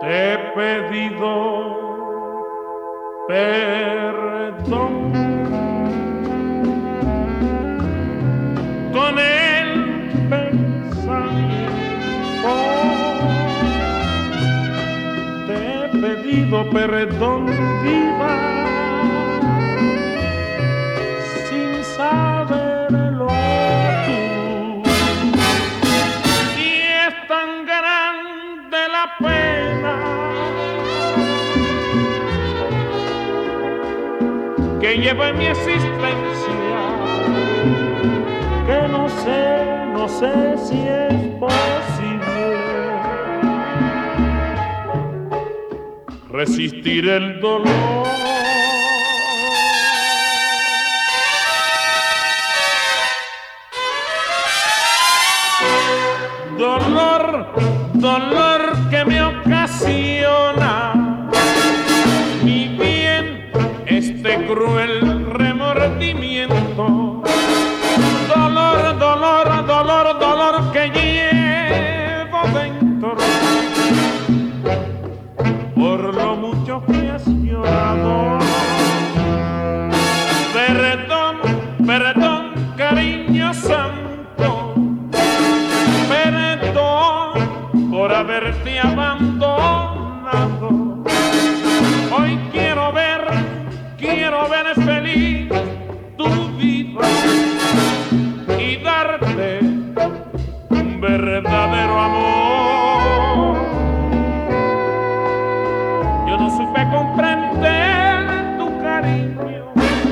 Te he pedido perdón con el pensamiento. Te he pedido perdón, vida, sin saberlo tú. Y es tan grande la pena que lleva en mi existencia, que no sé si es posible resistir el dolor. Dolor que me ocasiona mi bien este cruel remordimiento. Dolor que llevo dentro por lo mucho que has llorado. Perdón, cariño santo, perdón por haberte abandonado. Hoy quiero ver feliz tu vida y darte un verdadero amor. Yo no supe comprender tu cariño,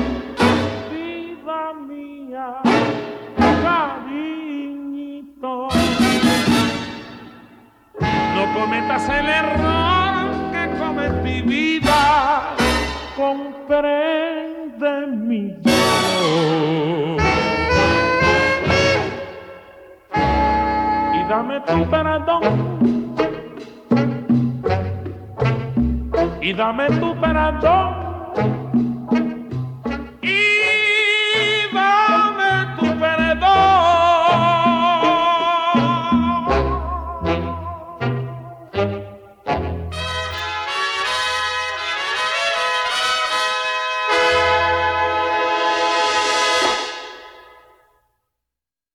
vida mía, cariñito. No cometas el error que cometí, vida, comprende mi dolor. Y dame tu perdón, y dame tu perdón,